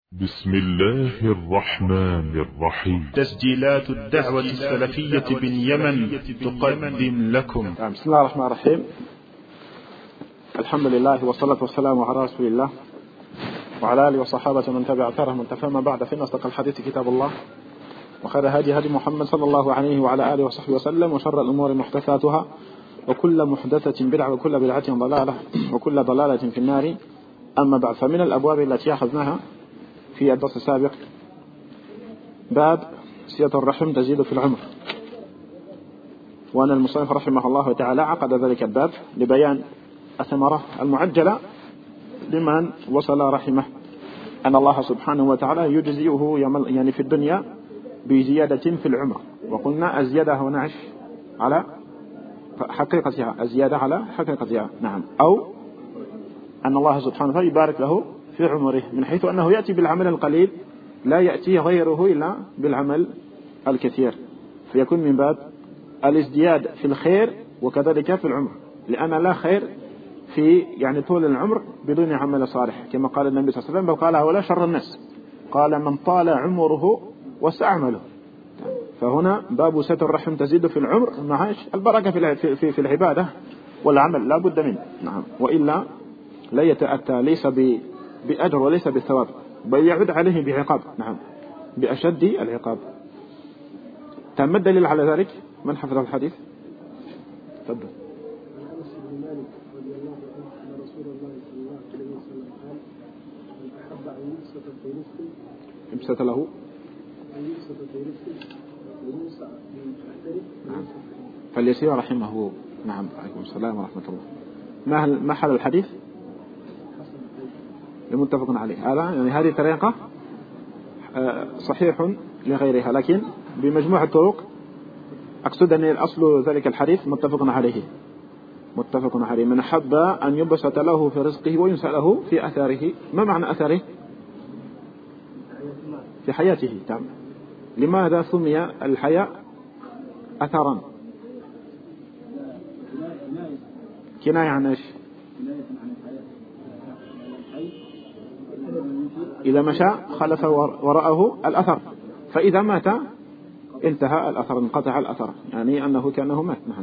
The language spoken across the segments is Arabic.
بسم الله الرحمن الرحيم. تسجيلات الدعوة السلفية باليمن تقدم لكم. بسم الله الرحمن الرحيم. الحمد لله والصلاة والسلام على رسول الله وعلى آله وصحابة من تبع أثرهم وانتفى. ما بعد، فإن أصدق الحديث كتاب الله، وخير هدي محمد صلى الله عليه وعلى آله وصحبه وسلم، وشر الأمور محدثاتها، وكل محدثة بدعة، وكل بدعة ضلالة، وكل ضلالة في النار. أما بعد، فمن الأبواب التي أخذناها في الدرس السابق باب صلة الرحم تزيد في العمر، وأن المصنف رحمه الله تعالى عقد ذلك الباب لبيان الثمرة المعجلة لمن وصل رحمه، أن الله سبحانه وتعالى يجزيه يعني في الدنيا بزيادة في العمر. وقلنا الزيادة هنا على حقيقتها، الزيادة على حقيقتها، نعم، أو أن الله سبحانه وتعالى يبارك له في عمره، من حيث أنه يأتي بالعمل القليل لا يأتي غيره إلا بالعمل الكثير، فيكون من باب الازدياد في الخير وكذلك في العمر، لأن لا خير في يعني طول العمر بدون عمل صالح، كما قال النبي صلى الله عليه وسلم: بل قال هؤلاء شر الناس، قال من طال عمره وسعمله. فهنا باب ستر الرحم تزيد في العمر مع البركة في العبادة والعمل، لا بد منه، نعم، وإلا لا يتأتى ليس بأجر وليس بالثواب، بل يعود عليه بعقاب، نعم، بأشد العقاب. تم الدليل على ذلك؟ من حفظ الحديث؟ تفضل. يبسط له نعم فليسير رحمه. نعم، عليكم السلام ورحمة الله. ما حل الحديث؟ المتفق عليه. هذا يعني هذه طريقة صحيح لغيرها، لكن بمجموع الطرق أقصد أن الأصل ذلك الحديث متفق عليه. متفق عليه. من حب أن يبسط له في رزقه وينسأ له في أثاره. ما معنى أثاره؟ في حياته. تمام. لماذا سمي الحياة أثرا؟ كناية عن إيش؟ إذا مشى خلف وراءه الأثر، فإذا مات انتهى الأثر، انقطع الأثر، يعني أنه كأنه مات. نعم.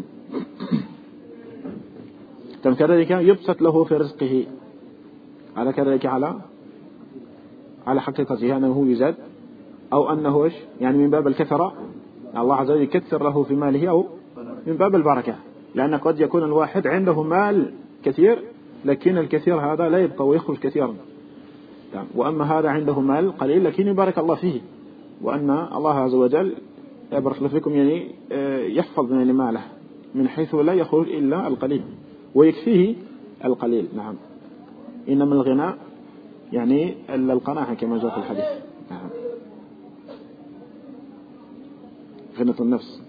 تم كذلك يبسط له في رزقه، على كذلك على حقيقته أنه يزاد، أو أنه إيش يعني من باب الكثرة، الله عز وجل يكثر له في ماله، أو من باب البركة، لأن قد يكون الواحد عنده مال كثير لكن الكثير هذا لا يبقى ويخرج كثيرا، وأما هذا عنده مال قليل لكن يبارك الله فيه، وأن الله عز وجل يبارك له فيكم يعني يحفظ من ماله من حيث لا يخرج إلا القليل ويكفيه القليل. نعم. إنما الغنى يعني إلا القناعة كما جاء في الحديث. نعم. غنى النفس.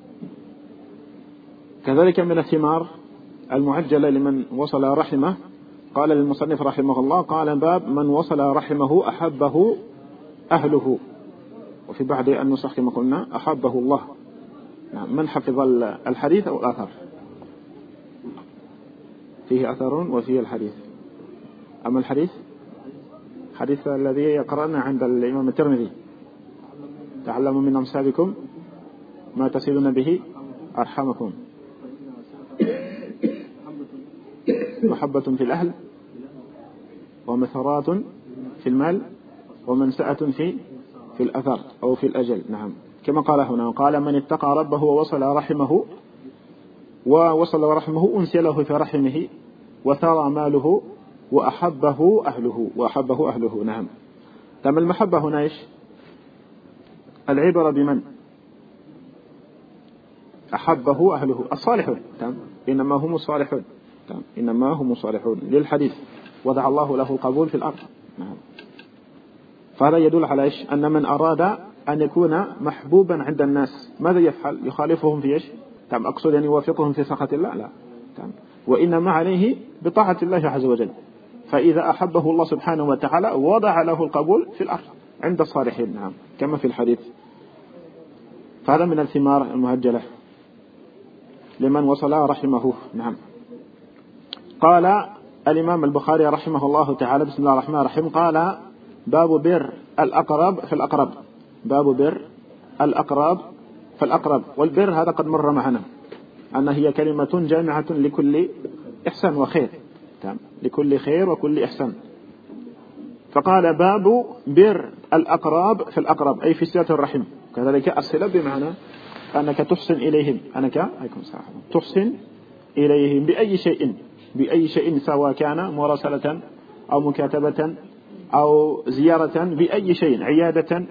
كذلك من الثمار المعجلة لمن وصل رحمه، قال للمصنف رحمه الله: قال باب من وصل رحمه أحبه أهله، وفي بعض النسخ كما قلنا أحبه الله. نعم. من حفظ الحديث أو الأثر؟ فيه أثر وفيه الحديث. أما الحديث حديث الذي يقرأنا عند الإمام الترمذي: تعلموا من أمثالكم ما تصلون به أرحامكم، محبة في الأهل، ومثرات في المال، ومنسأة في الأثر أو في الأجل. نعم. كما قال هنا: قال من اتقى ربه ووصل رحمه أنسي له في رحمه، وثرى ماله، وأحبه أهله. نعم. تم المحبة هنا إيش؟ العبرة بمن أحبه أهله الصالحون. إنما هم الصالحون للحديث وضع الله له القبول في الأرض. نعم. فهذا يدل على إيش؟ أن من أراد أن يكون محبوبا عند الناس ماذا يفعل؟ يخالفهم في إيش؟ أقصد أن يوافقهم في سخط الله؟ لا. وإنما عليه بطاعة الله عز وجل. فإذا أحبه الله سبحانه وتعالى وضع له القبول في الأرض عند الصالحين. نعم. كما في الحديث. فهذا من الثمار المهجلة لمن وصل رحمه. نعم. قال الإمام البخاري رحمه الله تعالى: بسم الله الرحمن الرحيم، قال باب بر الأقرب في الأقرب. باب بر الأقرب في الأقرب. والبر هذا قد مر معنا أن هي كلمة جامعة لكل إحسان وخير، لكل خير وكل إحسان. فقال باب بر الأقرب في الأقرب، أي في صلة الرحم. كذلك الصلة بمعنى أنك تحسن إليهم، أنك تحسن إليهم بأي شيء سواء كان مراسلة أو مكاتبة أو زيارة، بأي شيء، عيادة،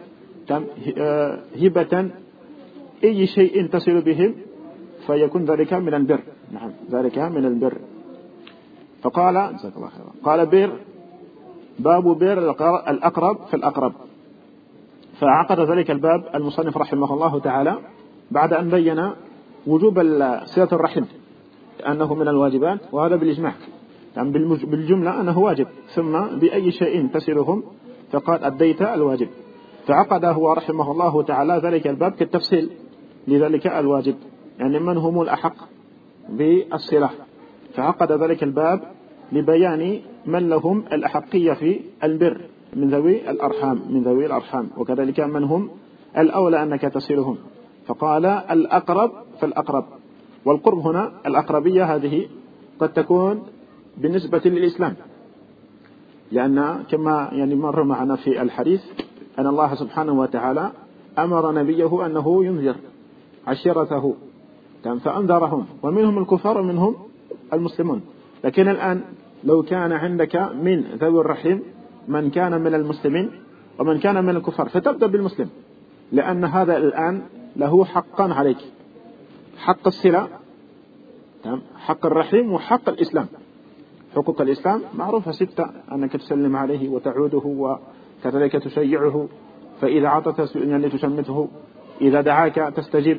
هبة، أي شيء تصل بهم فيكون ذلك من البر. نعم، ذلك من البر. فقال جزاك الله خيرا، قال باب بر الأقرب في الأقرب. فعقد ذلك الباب المصنف رحمه الله تعالى بعد أن بين وجوب صلة الرحم أنه من الواجبات، وهذا بالإجماع، يعني بالجملة أنه واجب، ثم بأي شيء تصلهم فقد أديت الواجب. فعقد هو رحمه الله تعالى ذلك الباب كالتفصيل لذلك الواجب، يعني من هم الأحق بالصلة. فعقد ذلك الباب لبيان من لهم الأحقية في البر من ذوي الأرحام، وكذلك من هم الأولى أنك تصلهم. فقال الأقرب فالأقرب. والقرب هنا الأقربية هذه قد تكون بالنسبة للإسلام، لأن كما يعني مر معنا في الحديث أن الله سبحانه وتعالى أمر نبيه أنه ينذر عشيرته، فأنذرهم، ومنهم الكفار ومنهم المسلمون. لكن الآن لو كان عندك من ذوي الرحم من كان من المسلمين ومن كان من الكفار فتبدأ بالمسلم، لأن هذا الآن له حقا عليك، حق الصلة، حق الرحم، وحق الإسلام. حقوق الإسلام معروفة 6، أنك تسلم عليه وتعوده وكذلك تشيعه، فإذا عطت يعني تشمته، إذا دعاك تستجيب،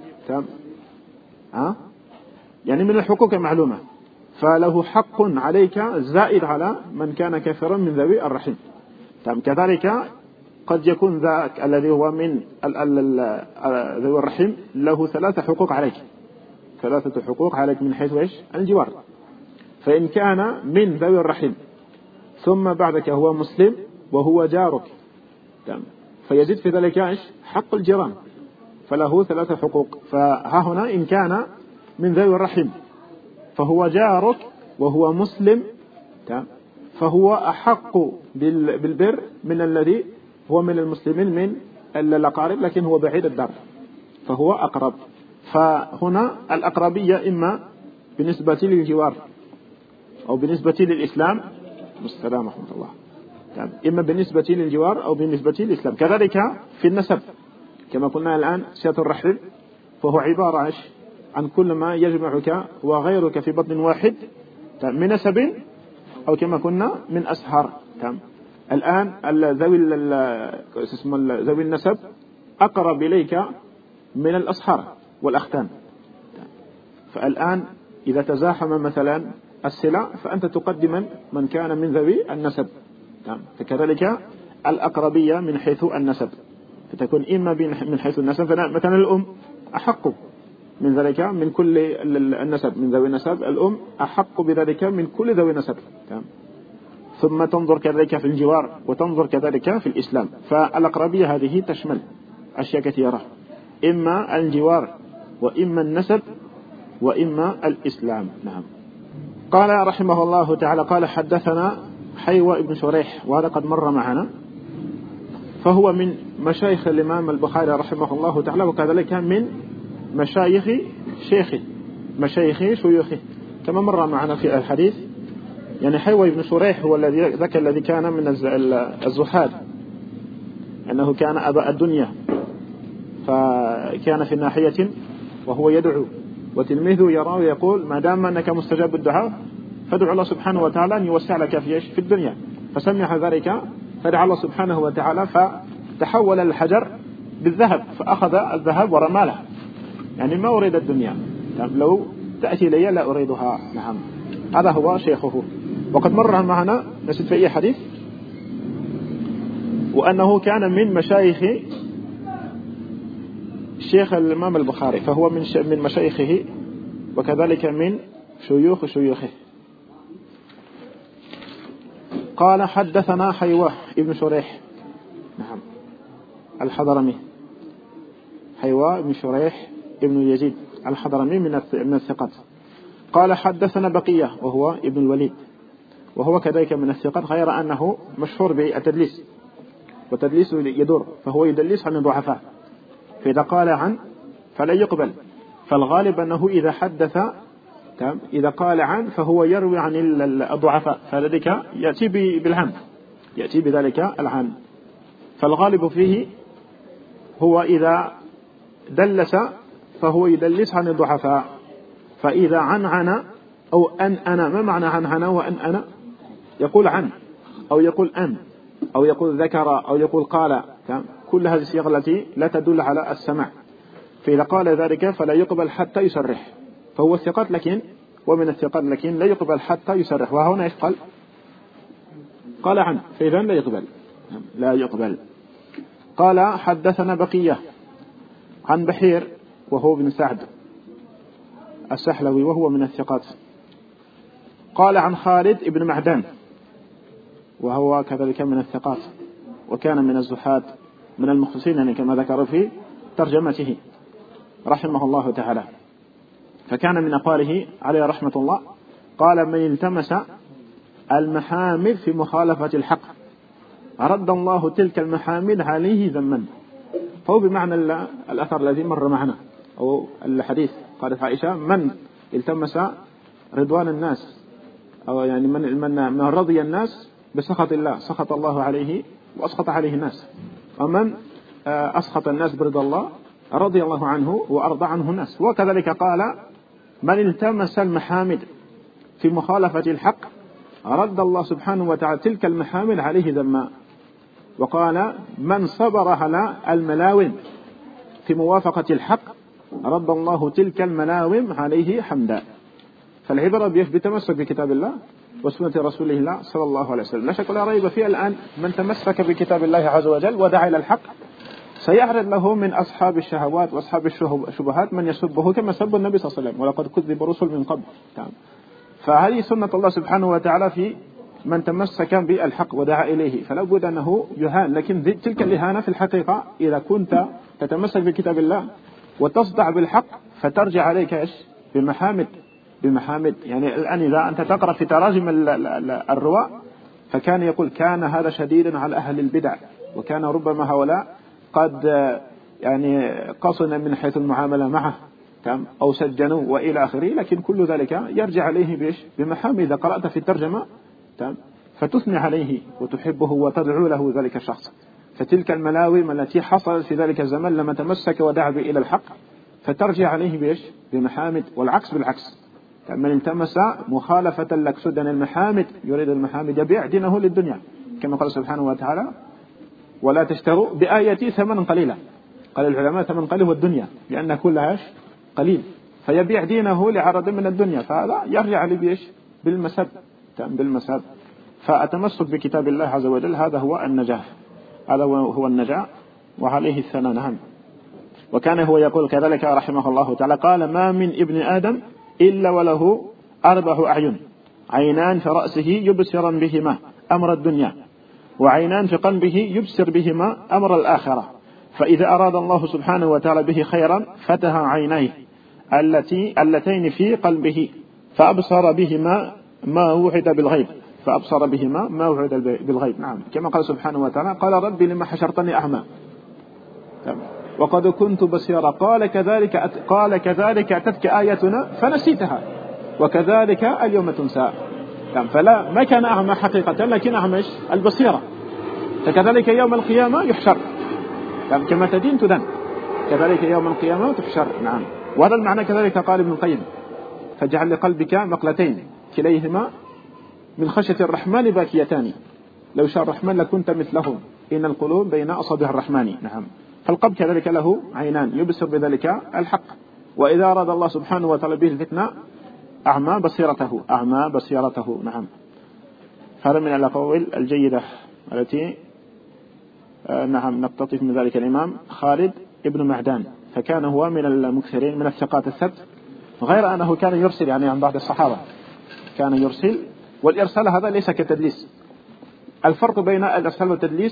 يعني من الحقوق معلومة. فله حق عليك زائد على من كان كافرا من ذوي الرحم. كذلك قد يكون ذاك الذي هو من ذوي الرحم له 3 حقوق عليك، 3 حقوق عليك من حيث إيش؟ الجوار. فإن كان من ذوي الرحم ثم بعدك هو مسلم وهو جارك، فيزيد في ذلك إيش؟ حق الجيران، فله 3 حقوق. فها هنا إن كان من ذوي الرحم فهو جارك وهو مسلم، فهو أحق بالبر من الذي هو من المسلمين من الأقارب لكن هو بعيد الدار، فهو أقرب. فهنا الأقربية إما بالنسبة للجوار أو بالنسبة للإسلام، السلام ورحمة الله، إما بالنسبة للجوار أو بالنسبة للإسلام. كذلك في النسب كما قلنا الآن، صلة الرحم فهو عبارة عن كل ما يجمعك وغيرك في بطن واحد من نسب أو كما كنا من أسهار. الآن ذوي النسب أقرب إليك من الأصهار والأختان. فالآن إذا تزاحم مثلا الصلة فأنت تقدم من كان من ذوي النسب. فكذلك الأقربية من حيث النسب فتكون إما من حيث النسب، مثلا الأم أحق من ذلك من كل النسب، من ذوي النسب الأم أحق بذلك من كل ذوي النسب. ثم تنظر كذلك في الجوار وتنظر كذلك في الإسلام. فالأقربية هذه تشمل أشياء كثيرة، إما الجوار وإما النسب وإما الإسلام. نعم. قال رحمه الله تعالى قال حدثنا حيوى ابن شريح، وهذا قد مر معنا، فهو من مشايخ الإمام البخاري رحمه الله تعالى، وكذلك من مشايخ شيوخه كما مر معنا في الحديث. يعني حيوى ابن شريح هو الذي كان من الزهاد، أنه كان أبا الدنيا، فكان في ناحية وهو يدعو وتلميذه يراه ويقول ما دام أنك مستجاب الدعاء فادعو الله سبحانه وتعالى أن يوسع لك في الدنيا. فسمع ذلك فدعا الله سبحانه وتعالى فتحول الحجر بالذهب، فأخذ الذهب ورماله، يعني ما أريد الدنيا، لو تأتي لي لا أريدها. نعم، هذا هو شيخه. وقد مر معنا نسيت في أي حديث، وأنه كان من مشايخ شيخ الإمام البخاري، فهو من مشايخه وكذلك من شيوخه. قال حدثنا حيوى ابن شريح، نعم الحضرمي حيوى بن شريح ابن يزيد الحضرمي من الثقات. قال حدثنا بقية وهو ابن الوليد وهو كذلك من الثقات، غير أنه مشهور بالتدليس، وتدليس يدور، فهو يدلس عن الضعفاء، فإذا قال عن فلا يقبل، فالغالب أنه إذا حدث إذا قال عن فهو يروي عن الضعفاء، فذلك يأتي بالعن، يأتي بذلك العن، فالغالب فيه هو إذا دلس فهو يدلس عن الضعفاء. فإذا عن أو أنا، ما معنى عن وأن أنا؟ يقول عن أو يقول أن أو يقول ذكر أو يقول قال، كل هذه الصيغ التي لا تدل على السماع، فإذا قال ذلك فلا يقبل حتى يصرح، فهو الثقات لكن ومن الثقات لكن لا يقبل حتى يصرح. وهنا قال عن، فإذا لا يقبل. قال حدثنا بقية عن بحير وهو بن سعد السحلوي وهو من الثقات. قال عن خالد ابن معدان وهو كذلك من الثقات، وكان من الزحاد من المخلصين يعني كما ذكر في ترجمته رحمه الله تعالى. فكان من أقواله عليه رحمة الله قال: من التمس المحامد في مخالفة الحق رد الله تلك المحامد عليه ذما. فهو بمعنى الأثر الذي مر معنا أو الحديث، قالت عائشة: من التمس رضوان الناس، أو يعني من رضي الناس بسخط الله سخط الله عليه وأسخط عليه الناس، ومن أسخط الناس برضا الله رضي الله عنه وأرضى عنه الناس. وكذلك قال: من التمس المحامد في مخالفة الحق رد الله سبحانه وتعالى تلك المحامد عليه ذما. وقال: من صبر على الملاوم في موافقة الحق رد الله تلك الملاوم عليه حمدا. فالعبرة بتمسك بكتاب الله وسنة رسول الله صلى الله عليه وسلم. لا شك ولا ريب فيه الآن من تمسك بكتاب الله عز وجل ودعا إلى الحق سيعرض له من أصحاب الشهوات وأصحاب الشبهات من يسبه كما سب النبي صلى الله عليه وسلم، ولقد كذب رسل من قبل. فهذه سنة الله سبحانه وتعالى في من تمسك بالحق ودعا إليه، فلا بد أنه يهان. لكن تلك الإهانة في الحقيقة إذا كنت تتمسك بكتاب الله وتصدع بالحق فترجع عليك إيش؟ بمحامد. يعني الآن إذا أنت تقرأ في تراجم الرواة فكان يقول: كان هذا شديدا على أهل البدع، وكان ربما هؤلاء قد يعني قصنا من حيث المعاملة معه أو سجنوا وإلى آخره. لكن كل ذلك يرجع عليه بمحامد. إذا قرأت في الترجمة فتثني عليه وتحبه وتدعو له ذلك الشخص. فتلك الملاوم التي حصلت في ذلك الزمن لما تمسك ودعا إلى الحق فترجع عليه بمحامد، والعكس بالعكس. من التمس مخالفة لك سدن المحامد يريد المحامد يبيع دينه للدنيا، كما قال سبحانه وتعالى: ولا تشتروا بآياتي ثمنا قليلا. قال العلماء ثمن قليل والدنيا، لأن كلها قليل، فيبيع دينه لعرض من الدنيا، فهذا يرجع عليه بالمسد. فالتمسك بكتاب الله عز وجل هذا هو النجاح، هذا هو النجاح وعليه الثناء. نعم. وكان هو يقول كذلك رحمه الله تعالى: قال: ما من ابن آدم إلا وله 4 أعين، عينان في رأسه يبصر بهما أمر الدنيا، وعينان في قلبه يبصر بهما أمر الآخرة، فإذا أراد الله سبحانه وتعالى به خيرا فتح عينيه اللتين في قلبه فأبصر بهما ما وعد بالغيب. نعم. كما قال سبحانه وتعالى: قال: ربي لما حشرتني أعمى وقد كنت بصيرا قال كذلك أتتك آياتنا فنسيتها وكذلك اليوم تنسى. فلا ما كان أعمى حقيقة، لكن أعمى البصيرة. فكذلك يوم القيامة يحشر، كما تدين تدان، كذلك يوم القيامة تحشر. نعم. وهذا المعنى كذلك قال ابن القيم: فاجعل لقلبك مقلتين كليهما من خشية الرحمن باكيتان، لو شاء الرحمن لكنت مثلهم، إن القلوب بين أصابع الرحمن. نعم. فالقلب كذلك له عينان يبصر بذلك الحق، وإذا أراد الله سبحانه وتعالى به الفتنة أعمى بصيرته. نعم. هذا من الأقوال الجيدة التي نعم نقتطف من ذلك الإمام خالد ابن معدان. فكان هو من المكثرين من الثقات السبت، غير أنه كان يرسل يعني عن بعض الصحابة، كان يرسل، والإرسال هذا ليس كتدليس. الفرق بين الإرسال والتدليس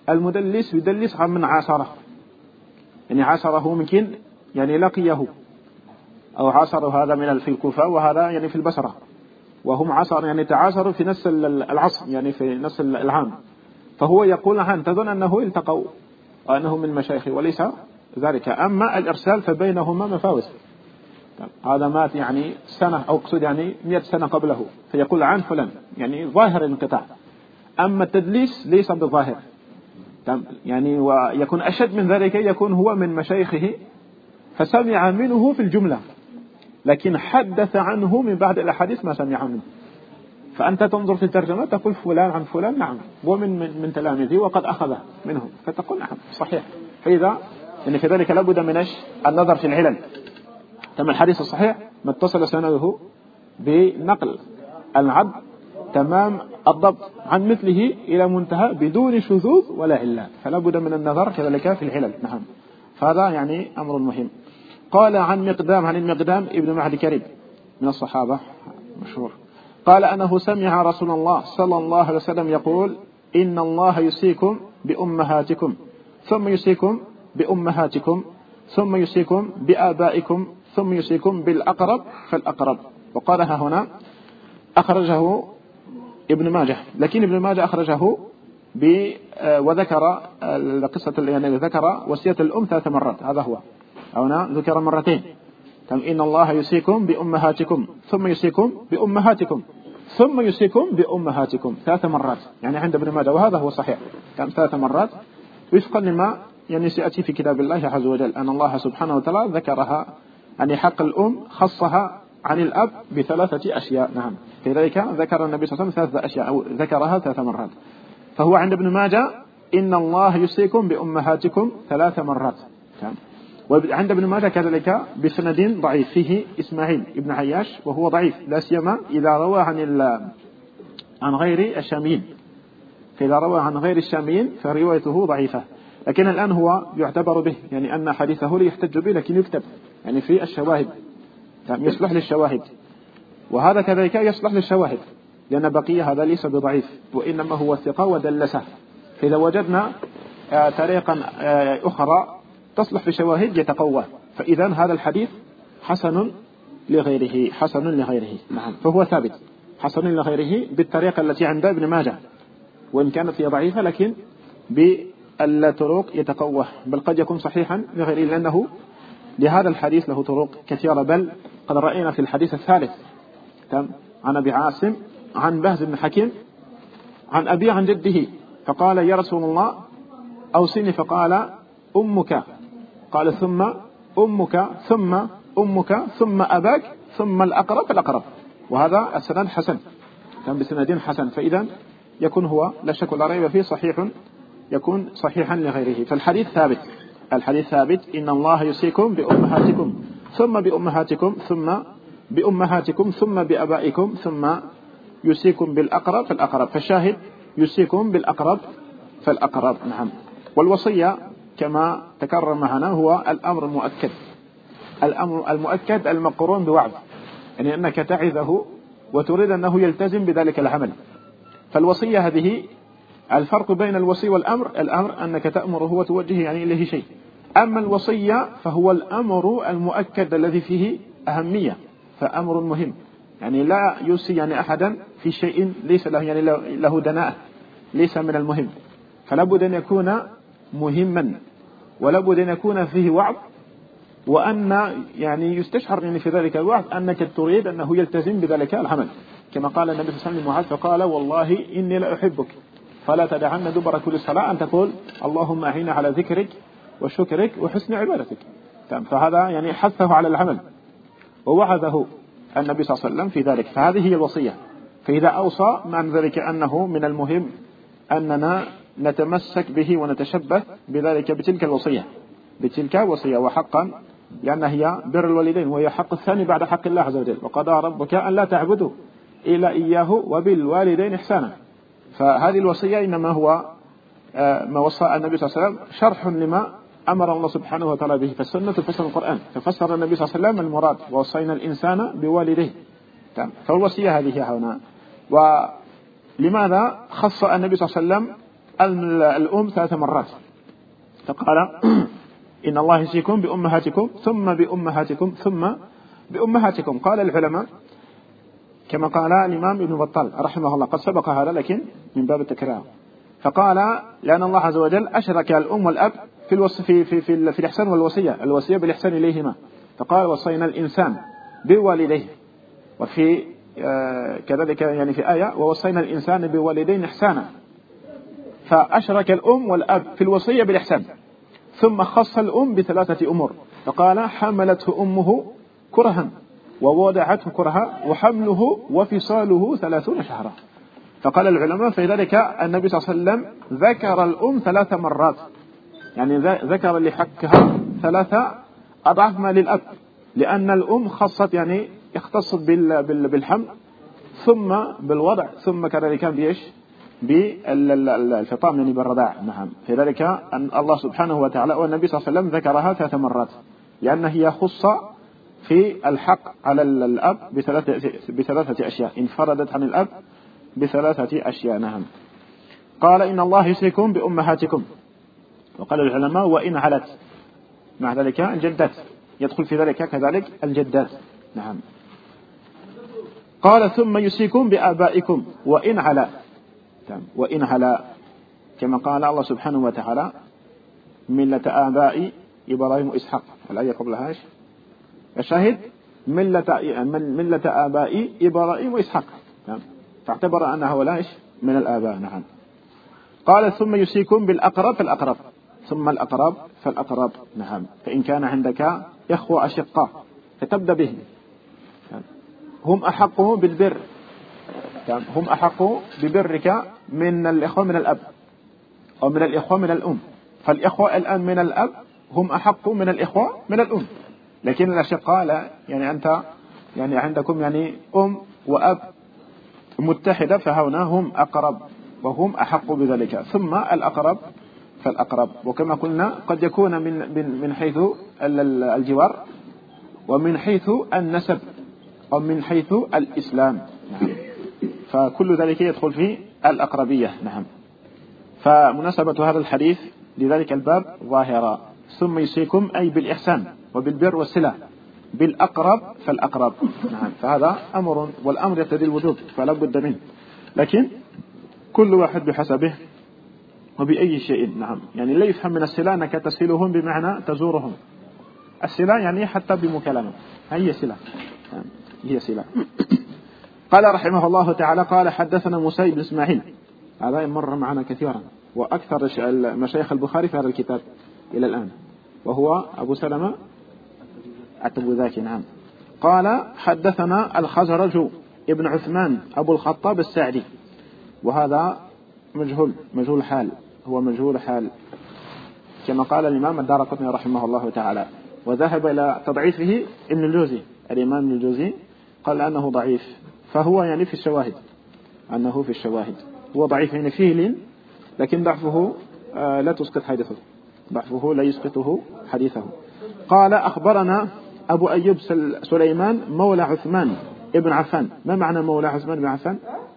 المدلس يدلس من عاصره، يعني عاصره ممكن يعني لقيه أو عاصره هذا من في الكوفة وهذا يعني في البصرة، وهم عاصر يعني تعاصروا في نفس العصر يعني في نفس العام، فهو يقول عن تظن أنه التقوا وأنه من مشايخ وليس ذلك. أما الإرسال فبينهما مفاوز، هذا مات يعني سنة أو قصد يعني 100 سنة قبله فيقول عن فلان، يعني ظاهر الانقطاع. أما التدليس ليس بالظاهر يعني، ويكون أشد من ذلك، يكون هو من مشايخه فسمع منه في الجملة لكن حدث عنه من بعد الأحاديث ما سمع منه، فأنت تنظر في الترجمة تقول فلان عن فلان نعم هو من تلاميذه وقد أخذ منهم، فتقول نعم صحيح. فإذا يعني في ذلك لابد من النظر في العلل. تم الحديث الصحيح ما اتصل سنده بنقل العبد تمام الضبط عن مثله إلى منتهى بدون شذوذ ولا علة، فلا بد من النظر كذلك في العلل. نعم، فهذا يعني أمر مهم. قال عن المقدام ابن معد كريب من الصحابة مشهور، قال أنه سمع رسول الله صلى الله عليه وسلم يقول إن الله يوصيكم بأمهاتكم ثم يوصيكم بأمهاتكم ثم يوصيكم بآبائكم ثم يوصيكم بالأقرب فالأقرب. وقالها هنا أخرجه ابن ماجه، لكن ابن ماجه أخرجه وذكر القصة يعني ذكر وصية الأم 3 مرات، هذا هو هنا ذكر مرتين. إن الله يوصيكم بأمهاتكم ثم يوصيكم بأمهاتكم ثم يوصيكم بأمهاتكم 3 مرات يعني عند ابن ماجه، وهذا هو صحيح 3 مرات وفقا لما يعني سيأتي في كتاب الله عز وجل أن الله سبحانه وتعالى ذكرها يعني حق الأم خصها عن الأب ب3 أشياء. نعم، لذلك ذكر النبي صلى الله عليه وسلم 3 أشياء أو ذكرها 3 مرات. فهو عند ابن ماجه إن الله يوصيكم بأمهاتكم 3 مرات. وعند ابن ماجه كذلك بسند ضعيف فيه إسماعيل ابن عياش وهو ضعيف لا سيما إذا روى عن غير الشاميين، فإذا روى عن غير الشاميين فروايته ضعيفة، لكن الآن هو يعتبر به يعني أن حديثه ليحتج به لكن يكتب يعني في الشواهد يصلح للشواهد، وهذا كذلك يصلح للشواهد لأن بقية هذا ليس بضعيف وإنما هو ثقة ودلسه. فإذا وجدنا طريقا أخرى تصلح في شواهد يتقوى، فإذا هذا الحديث حسن لغيره. نعم، فهو ثابت حسن لغيره بالطريقة التي عند ابن ماجه، وإن كانت هي ضعيفة لكن بالطرق يتقوى، بل قد يكون صحيحا لغيره لأنه لهذا الحديث له طرق كثيرة، بل قد رأينا في الحديث الثالث عن أبي عاصم عن بهز بن حكيم عن أبي عن جده فقال يا رسول الله أوصني، فقال أمك، قال ثم أمك ثم أمك ثم أباك ثم الأقرب فالأقرب، وهذا السند حسن بسندين حسن، فإذا يكون هو لا شك ولا ريب فيه صحيح، يكون صحيحا لغيره. فالحديث ثابت، الحديث ثابت إن الله يوصيكم بأمهاتكم ثم بأمهاتكم ثم بأمهاتكم ثم بأبائكم ثم يوصيكم بالأقرب فالأقرب، فالشاهد يوصيكم بالأقرب فالأقرب. نعم، والوصية كما تكرر معنا هو الأمر المؤكد، الأمر المؤكد المقرون بوعد، يعني أنك تعظه وتريد أنه يلتزم بذلك العمل. فالوصية هذه الفرق بين الوصي والأمر، الأمر أنك تأمره وتوجه يعني إليه شيء، أما الوصية فهو الأمر المؤكد الذي فيه أهمية، فأمر مهم، يعني لا يوصي يعني أحدا في شيء ليس له يعني له دناءة ليس من المهم، فلا بد أن يكون مهما ولا بد أن يكون فيه وعظ، وأن يعني يستشعر يعني في ذلك الوعظ أنك تريد أنه يلتزم بذلك العمل، كما قال النبي صلى الله عليه وسلم لمعاذ فقال والله إني لأحبك فلا تدعن دبر كل صلاة أن تقول اللهم أعنا على ذكرك وشكرك وحسن عبادتك. فهذا يعني حثه على العمل ووعده النبي صلى الله عليه وسلم في ذلك، فهذه هي الوصية. فإذا أوصى معنى ذلك أنه من المهم أننا نتمسك به ونتشبه بذلك بتلك الوصية، بتلك وصية، وحقا لأن هي بر الوالدين وهي حق الثاني بعد حق الله عز وجل، وقضى ربك أن لا تعبدوا إلا إياه وبالوالدين إحسانا. فهذه الوصية إنما هو ما وصى النبي صلى الله عليه وسلم شرح لما أمر الله سبحانه وتعالى به، فالسنة تفسر القرآن، ففسر النبي صلى الله عليه وسلم المراد ووصينا الإنسان بوالديه. فالوصية هذه هنا. ولماذا خص النبي صلى الله عليه وسلم الأم 3 مرات، فقال إن الله يوصيكم بأمهاتكم ثم بأمهاتكم ثم بأمهاتكم. قال العلماء كما قال الإمام ابن بطال رحمه الله، قد سبق هذا لكن من باب التكرار، فقال لأن الله عز وجل أشرك الأم والأب في الإحسان والوصية، الوصية بالإحسان إليهما، فقال وصينا الإنسان بوالديه، وفي كذلك يعني في آية ووصينا الإنسان بوالدين إحسانا، فأشرك الأم والأب في الوصية بالإحسان، ثم خص الأم ب3 أمور، فقال حملته أمه كرها ووضعته كرها وحمله وفصاله 30 شهرا. فقال العلماء في ذلك النبي صلى الله عليه وسلم ذكر الأم 3 مرات، يعني ذكر لحقها 3 أضعاف ما للأب، لأن الأم خصت يعني اختصت بالحمل ثم بالوضع ثم كذلك بإيش بالفطام يعني بالرضاع. نعم، في ذلك أن الله سبحانه وتعالى والنبي صلى الله عليه وسلم ذكرها 3 مرات، لأن هي خصة في الحق على الأب ب3 أشياء، انفردت عن الأب ب3 أشياء. نعم. قال إن الله يوصيكم بأمهاتكم، وقال العلماء وإن علت، مع ذلك الجدات يدخل في ذلك كذلك الجدات. نعم. قال ثم يوصيكم بآبائكم وإن علا، وإن علا كما قال الله سبحانه وتعالى ملة آبائي إبراهيم وإسحاق، الآية قبلها ايش الشاهد ملة آبائي إبراهيم وإسحاق، فاعتبر أن هؤلاء ايش من الآباء. نعم. قال ثم يوصيكم بالأقرب فالأقرب ثم الأقرب فالأقرب. نعم. فإن كان عندك إخوة أشقاء فتبدأ بهم، هم أحق بالبر، هم أحق ببرك من الإخوة من الأب أو من الإخوة من الأم، فالإخوة الآن من الأب هم أحق من الإخوة من الأم، لكن الأشقاء لا، يعني أنت يعني عندكم يعني أم وأب متحدة، فهنا هم أقرب وهم أحق بذلك. ثم الأقرب فالأقرب، وكما قلنا قد يكون من حيث الجوار ومن حيث النسب أو من حيث الإسلام. نعم. فكل ذلك يدخل في الأقربية. نعم. فمناسبة هذا الحديث لذلك الباب ظاهرة. ثم يوصيكم أي بالإحسان وبالبر والصلة بالأقرب فالأقرب. نعم. فهذا أمر، والأمر يقتضي الوجوب فلا بد منه، لكن كل واحد بحسبه وبأي شيء. نعم. يعني لا يفهم من الصلة أنك تسلهم بمعنى تزورهم، الصلة يعني حتى بمكالمة، هي صلة، هي صلة. قال رحمه الله تعالى قال حدثنا موسى بن إسماعيل، هذا مر معنا كثيرا وأكثر مشايخ البخاري في هذا الكتاب إلى الآن، وهو أبو سلمة التبوذاكي. نعم. قال حدثنا الخزرج ابن عثمان أبو الخطاب السعدي، وهذا مجهول حال، هو مجهول حال كما قال الإمام الدارقطني رحمه الله تعالى، وذهب إلى تضعيفه ابن الجوزي، الإمام ابن الجوزي قال أنه ضعيف، فهو يعني في الشواهد، أنه في الشواهد هو ضعيف، يعني فيه لين، لكن ضعفه لا تسقط حديثه، ضعفه لا يسقطه حديثه. قال أخبرنا أبو أيوب سليمان مولى عثمان ابن عفان. ما معنى مولى عثمان بن عفان؟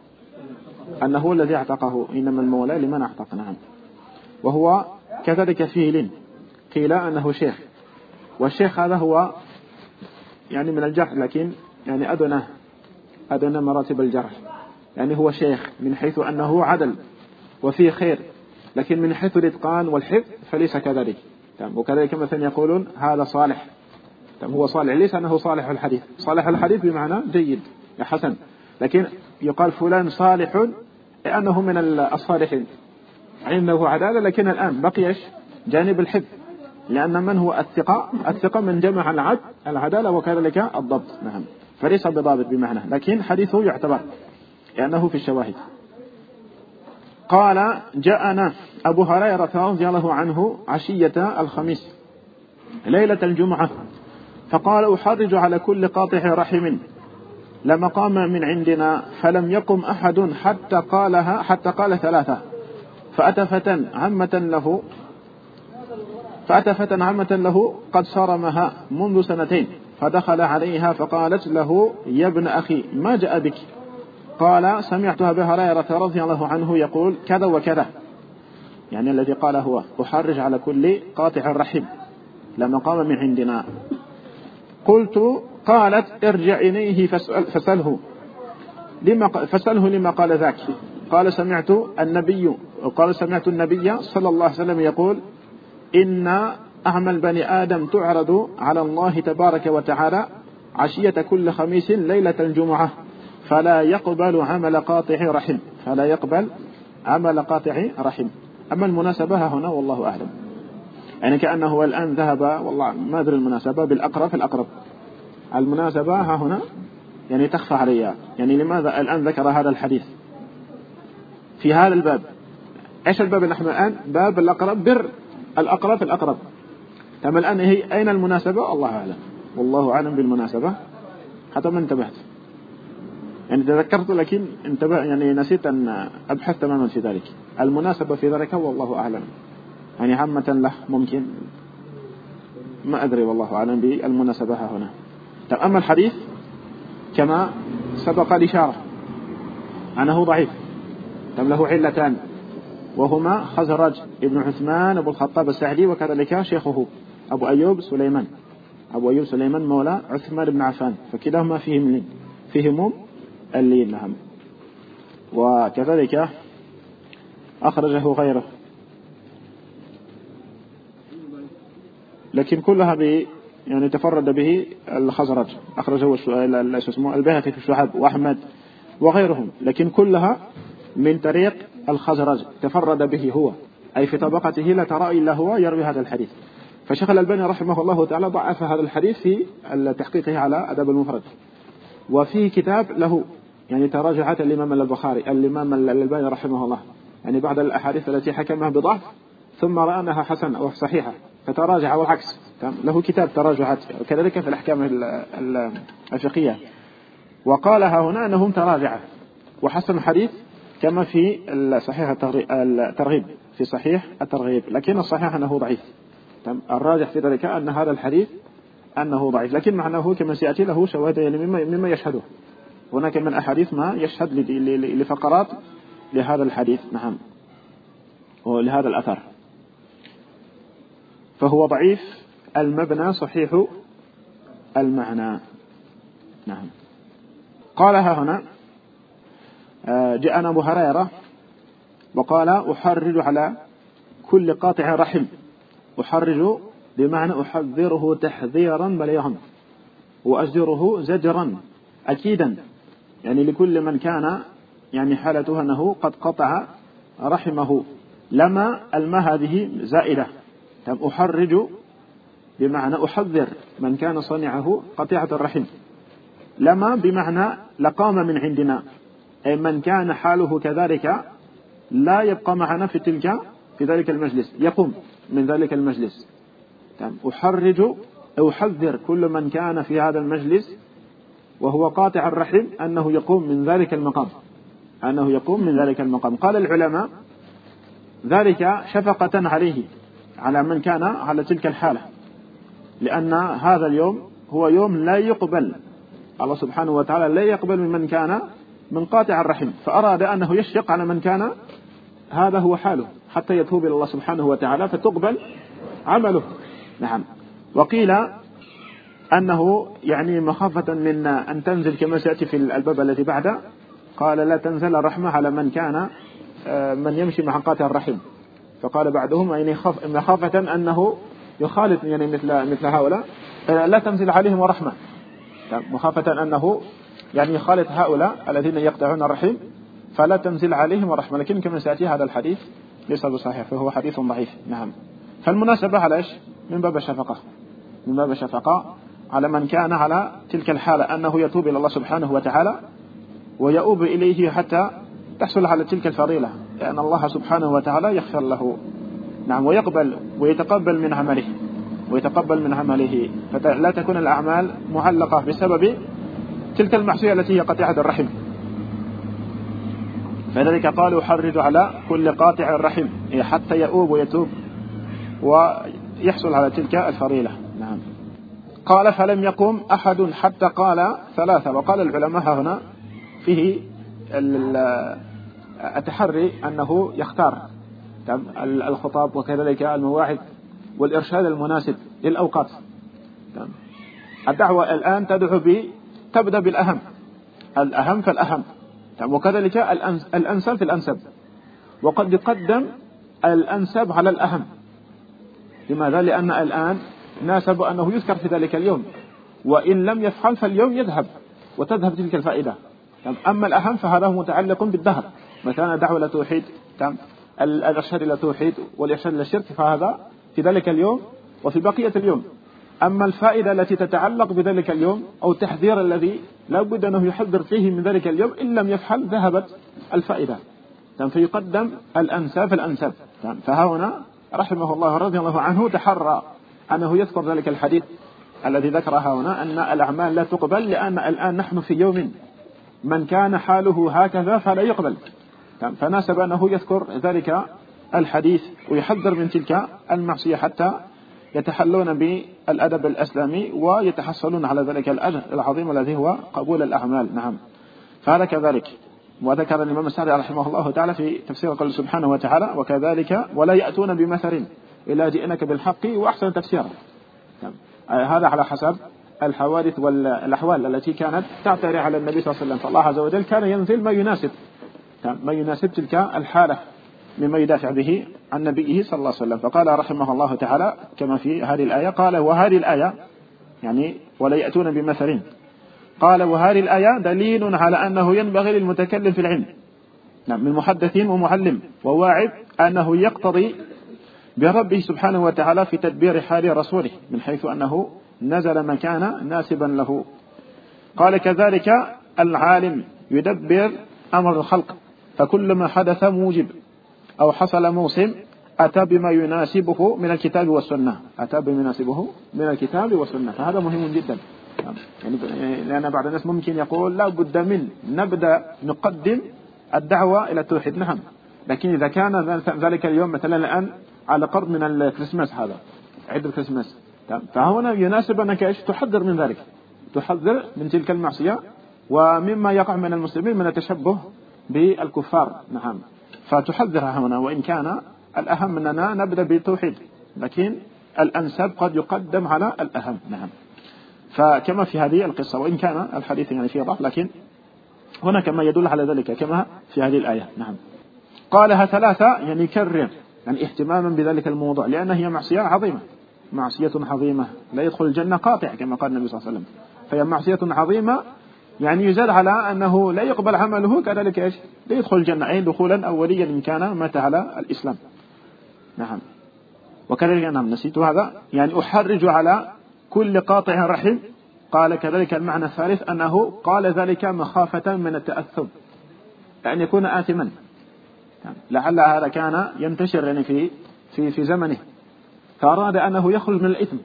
أنه الذي اعتقه، إنما المولى لمن اعتق. نعم. وهو كذلك فيه لين، قيل أنه شيخ، والشيخ هذا هو يعني من الجرح، لكن يعني أدنى مراتب الجرح، يعني هو شيخ من حيث أنه عدل وفيه خير، لكن من حيث الإتقان والحفظ فليس كذلك. وكذلك مثلا يقولون هذا صالح، هو صالح، ليس أنه صالح الحديث، صالح الحديث بمعنى جيد حسن، لكن يقال فلان صالح لأنه من الصالحين، عنده عدالة، لكن الآن بقي جانب الحفظ، لأن من هو الثقة من جمع العدالة وكذلك الضبط. نعم. فليس بضابط بمعنى، لكن حديثه يعتبر لأنه في الشواهد. قال جاءنا أبو هريرة رضي الله عنه عشية الخميس ليلة الجمعة، فقال أحرج على كل قاطع رحم لما قام من عندنا، فلم يقم أحد حتى قال 3، فأتى فتى عمة له قد صرمها منذ 2، فدخل عليها فقالت له يا ابن أخي ما جاء بك؟ قال سمعت أبا هريرة رضي الله عنه يقول كذا وكذا، يعني الذي قال هو أحرج على كل قاطع رحم لما قام من عندنا. قلت قالت ارجع إليه فسأله لما قال ذاك. قال سمعت النبي صلى الله عليه وسلم يقول إن أعمال بني آدم تعرض على الله تبارك وتعالى عشية كل خميس ليلة الجمعة فلا يقبل عمل قاطع رحم. أما المناسبة هنا والله أعلم، يعني كأنه الآن ذهب والله ما أدري المناسبة بالأقرب المناسبة هنا يعني تخفى عليها. يعني لماذا الآن ذكر هذا الحديث في هذا الباب؟ إيش الباب نحن الآن؟ باب الأقرب، بر الأقرب. تمام. الآن هي أين المناسبة؟ الله أعلم، والله أعلم بالمناسبة، حتى ما انتبهت، يعني تذكرت لكن انتبه، يعني نسيت أن أبحث تماما في ذلك. المناسبة في ذلك والله أعلم، يعني عامة له ممكن ما أدري والله أعلم بالمناسبة هنا. أما الحديث كما سبق الإشارة أنه ضعيف، له علتان، وهما خزرج ابن عثمان أبو الخطاب السعدي، وكذلك شيخه أبو أيوب سليمان مولى عثمان بن عفان، فكلاهما فيهم اللين. نعم. وكذلك أخرجه غيره، لكن كلها يعني تفرد به الخزرج، أخرجه البيهقي في الشعب وأحمد وغيرهم، لكن كلها من طريق الخزرج تفرد به هو، أي في طبقته لا ترى إلا هو يروي هذا الحديث. فشيخ الألباني رحمه الله تعالى ضعف هذا الحديث في تحقيقه على أدب المفرد، وفيه كتاب له يعني تراجعات الإمام الألباني رحمه الله، يعني بعد الأحاديث التي حكمها بضعف ثم رأى أنها حسنة أو صحيحة فتراجع، والعكس، له كتاب تراجعات، وكذلك في الأحكام الفقهية، وقالها هنا أنهم تراجع وحسن الحديث كما في صحيح الترغيب، في صحيح الترغيب، لكن الصحيح أنه ضعيف. الراجح في ذلك أن هذا الحديث أنه ضعيف، لكن معناه كما سيأتي له شواهد يعني مما يشهده. هناك من أحاديث ما يشهد لفقرات لهذا الحديث. نعم. ولهذا الأثر، فهو ضعيف المبنى صحيح المعنى. نعم. قالها هنا جاءنا أبو هريرة وقال أحرج على كل قاطع رحم. أحرج بمعنى أحذره تحذيرا بليغا، وأزجره زجرا أكيدا، يعني لكل من كان يعني حالته أنه قد قطع رحمه. لما هذه زائدة. أحرج بمعنى أحذر من كان صنعه قطيعة الرحم. لما بمعنى لقام من عندنا، أي من كان حاله كذلك لا يبقى معنا في ذلك المجلس، يقوم من ذلك المجلس. أحذر كل من كان في هذا المجلس وهو قاطع الرحم أنه يقوم من ذلك المقام. قال العلماء ذلك شفقة عليه، على من كان على تلك الحالة، لأن هذا اليوم هو يوم لا يقبل، الله سبحانه وتعالى لا يقبل من كان من قاطع الرحم، فأراد أنه يشفق على من كان هذا هو حاله حتى يتوب إلى الله سبحانه وتعالى فتقبل عمله. نعم. وقيل أنه يعني مخافة من أن تنزل كما سيأتي في الباب الذي بعده، قال لا تنزل الرحمة على من كان من يمشي مع قاطع الرحم، فقال بعضهم يعني مخافة أنه يخالف يعني مثل هؤلاء لا تنزل عليهم رحمة، مخافة أنه يعني يخالف هؤلاء الذين يقطعون الرحم فلا تنزل عليهم رحمة، لكن كما سيأتي هذا الحديث ليس بصحيح، فهو حديث ضعيف. نعم. فالمناسبة على إيش؟ من باب الشفقة على من كان على تلك الحالة أنه يتوب إلى الله سبحانه وتعالى ويؤوب إليه حتى تحصل على تلك الفضيلة، لأن الله سبحانه وتعالى يغفر له. نعم. ويقبل ويتقبل من عمله، فلا تكون الأعمال معلقة بسبب تلك المعصية التي هي قطيعة الرحم. فذلك قالوا حرج على كل قاطع الرحم حتى يؤوب ويتوب ويحصل على تلك الفضيلة. نعم. قال فلم يقم أحد حتى قال ثلاثة. وقال العلماء هنا فيه التحري أنه يختار، الخطاب وكذلك المواعظ والإرشاد المناسب للأوقات. الدعوة الآن تبدأ بالأهم، الأهم فالأهم، وكذلك الأنسب في الأنسب، وقد يقدم الأنسب على الأهم. لماذا؟ لأن الآن ناسب أنه يذكر في ذلك اليوم، وإن لم يفعل فاليوم يذهب وتذهب تلك الفائدة. أما الأهم فهذا متعلق بالدهر، مثلا الدعوة إلى التوحيد، الإرشاد إلى التوحيد والإرشاد إلى الشرك، فهذا في ذلك اليوم وفي بقية اليوم. أما الفائدة التي تتعلق بذلك اليوم أو التحذير الذي لا بد أنه يحذر فيه من ذلك اليوم، إن لم يفعل ذهبت الفائدة. فيقدم الأنسب فالأنسب. فهنا رحمه الله رضي الله عنه تحرى أنه يذكر ذلك الحديث الذي ذكرها هنا، أن الأعمال لا تقبل، لأن الآن نحن في يوم من كان حاله هكذا فلا يقبل. فناسب أنه يذكر ذلك الحديث ويحذر من تلك المعصية حتى يتحلون بالأدب الإسلامي ويتحصلون على ذلك الأجر العظيم الذي هو قبول الأعمال. نعم. فهذا كذلك. وذكر الإمام السعدي رحمه الله تعالى في تفسير قوله سبحانه وتعالى: وكذلك ولا يأتون بمثل إلا جئنك بالحق وأحسن تفسيرا. هذا على حسب الحوادث والأحوال التي كانت تعتري على النبي صلى الله عليه وسلم، فالله عز وجل كان ينزل ما يناسب تلك الحالة مما يدافع به عن نبيه صلى الله عليه وسلم. فقال رحمه الله تعالى كما في هذه الآية، قال: وهذه الآية يعني ولا يأتون بمثل، قال: وهذه الآية دليل على أنه ينبغي للمتكلم في العلم، نعم، من محدث ومعلم وواعظ، أنه يقتضي بربه سبحانه وتعالى في تدبير حال رسوله، من حيث أنه نزل مكان ناسبا له. قال: كذلك العالم يدبر أمر الخلق، فكلما حدث موجب أو حصل موسم أتى بما يناسبه من الكتاب والسنة، فهذا مهم جدا. يعني لأن بعض الناس ممكن يقول لا بد من نقدم الدعوة إلى التوحيد، نعم، لكن إذا كان ذلك اليوم مثلا الآن على قرب من الكريسماس، هذا عيد الكريسماس، فهنا يناسب أنك تحذر من ذلك، تحذر من تلك المعصية ومما يقع من المسلمين من التشبه بالكفار، نعم، فتحذرها هنا. وإن كان الأهم أننا نبدأ بالتوحيد، لكن الأنسب قد يقدم على الأهم، نعم. فكما في هذه القصة، وإن كان الحديث يعني فيه ضعف، لكن هناك ما يدل على ذلك كما في هذه الآية، نعم. قالها ثلاثة، يعني يكرر يعني اهتماما بذلك الموضوع، لأن هي معصية عظيمة لا يدخل الجنة قاطع كما قال النبي صلى الله عليه وسلم. فهي معصية عظيمة، يعني يزال على أنه لا يقبل عمله، كذلك لا يدخل الجنة، أي دخولا أوليا إن كان مات على الإسلام، نعم. وكذلك أنا نسيت هذا، يعني أحرج على كل قاطع رحم. قال كذلك المعنى الثالث أنه قال ذلك مخافة من التأثم، يعني يكون آثما، لعل هذا كان ينتشر يعني في زمنه، فأراد أنه يخرج من الإثم،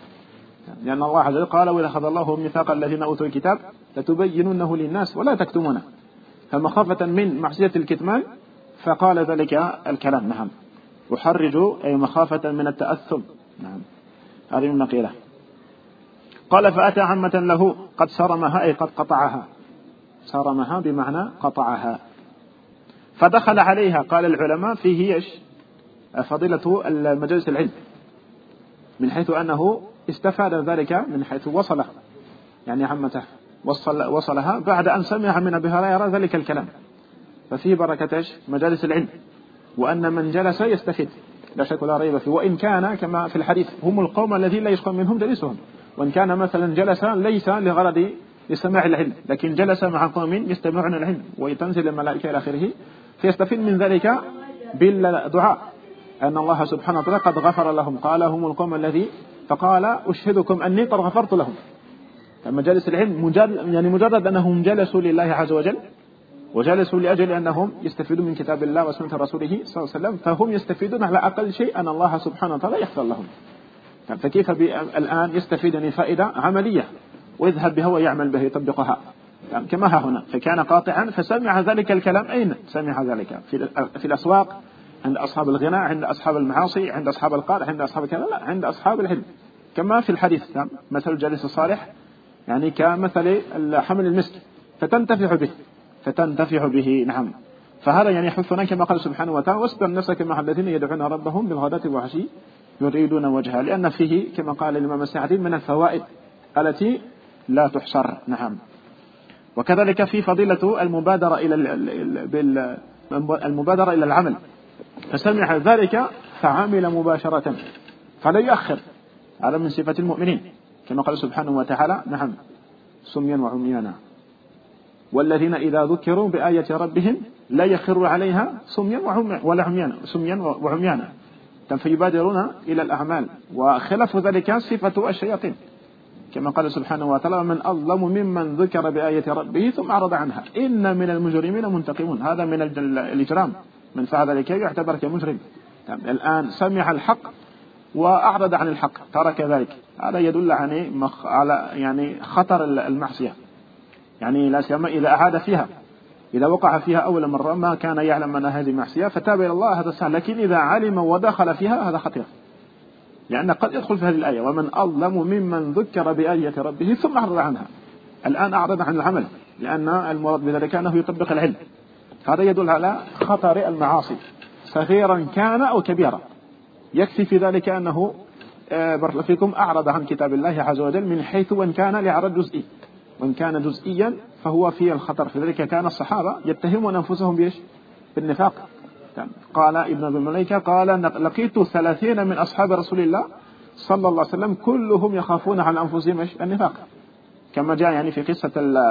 لأن الله عز وجل قال: وإذا أخذ الله ميثاق الذين أوتوا الكتاب لتبيننه للناس ولا تكتمونه، فمخافة من معصية الكتمان فقال ذلك الكلام، نعم. أحرج أي مخافة من التأثم، نعم، هذه من نقيلة. قال: فأتى عمة له قد صرمها، أي قد قطعها، صرمها بمعنى قطعها، فدخل عليها. قال العلماء فيه فضيلة المجالس العلم، من حيث أنه استفاد ذلك من حيث وصله، يعني عمته وصلها بعد أن سمع من أبي هريرة ذلك الكلام، ففيه بركة مجالس العلم، وأن من جلس يستفيد لا شك ولا ريب فيه. وإن كان كما في الحديث هم القوم الذين لا يشقى منهم جلسهم، وإن كان مثلا جلس ليس لغرض لسماع العلم، لكن جلس مع قوم يستمعون العلم ويتنزل الملائكة إلى آخره، فيستفيد من ذلك بالدعاء أن الله سبحانه وتعالى قد غفر لهم. قال: هم القوم الذي، فقال: أشهدكم أني قد غفرت لهم. مجالس العلم يعني مجرد أنهم جلسوا لله عز وجل، وجلسوا لأجل أنهم يستفيدون من كتاب الله وسنة رسوله صلى الله عليه وسلم، فهم يستفيدون على أقل شيء أن الله سبحانه وتعالى يغفر لهم. فكيف الآن يستفيد فائدة عملية ويذهب بها ويعمل بها يطبقها، كما ها هنا. فكان قاطعا فسمع ذلك الكلام. أين سمع ذلك؟ في الأسواق، عند أصحاب الغناء، عند أصحاب المعاصي، عند أصحاب القار، عند أصحاب كذا، لا، عند أصحاب العلم، كما في الحديث، مثل الجالس الصالح يعني كمثل حمل المسك، فتنتفع به، نعم. فهذا يعني يحثنا كما قال سبحانه وتعالى واصبر نفسك مع الذين يدعون ربهم بالغداة والعشي يريدون وجهه، لأن فيه كما قال الإمام السعدي من الفوائد التي لا تحصر. نعم. وكذلك في فضيلة المبادرة إلى العمل، فسمع ذلك فعمل مباشرة فلا يؤخر، هذا من صفة المؤمنين كما قال سبحانه وتعالى. نعم. سميا وعميانا والذين إذا ذكروا بآية ربهم لا يخروا عليها سميا وعميانا فيبادرون إلى الأعمال. وخلاف ذلك صفة الشياطين كما قال سبحانه وتعالى من أظلم ممن ذكر بآية ربه ثم أعرض عنها إن من المجرمين منتقمون. هذا من الإجرام، من فعل ذلك يعتبر كمجرم. الآن سمع الحق وأعرض عن الحق ترك ذلك، هذا يدل على يعني خطر المعصية. يعني لا سيما إذا أعاد فيها، إذا وقع فيها أول مرة ما كان يعلم أن هذه معصية فتاب إلى الله هذا سهل، لكن إذا علم ودخل فيها هذا خطير، لأن قد يدخل في هذه الآية ومن أظلم ممن ذكر بآية ربه ثم أعرض عنها. الآن أعرض عن العمل لأن المراد بذلك أنه يطبق العلم. هذا يدل على خطر المعاصي صغيرا كان أو كبيرا. يكفي في ذلك أنه بارك الله فيكم أعرض عن كتاب الله عز وجل من حيث وإن كان لعرض جزئي، وإن كان جزئيا فهو فيه الخطر. في ذلك كان الصحابة يتهمون أنفسهم بإيش؟ بالنفاق. قال ابن أبي مليكة قال لقيت 30 من أصحاب رسول الله صلى الله عليه وسلم كلهم يخافون على أنفسهم النفاق، كما جاء يعني في قصة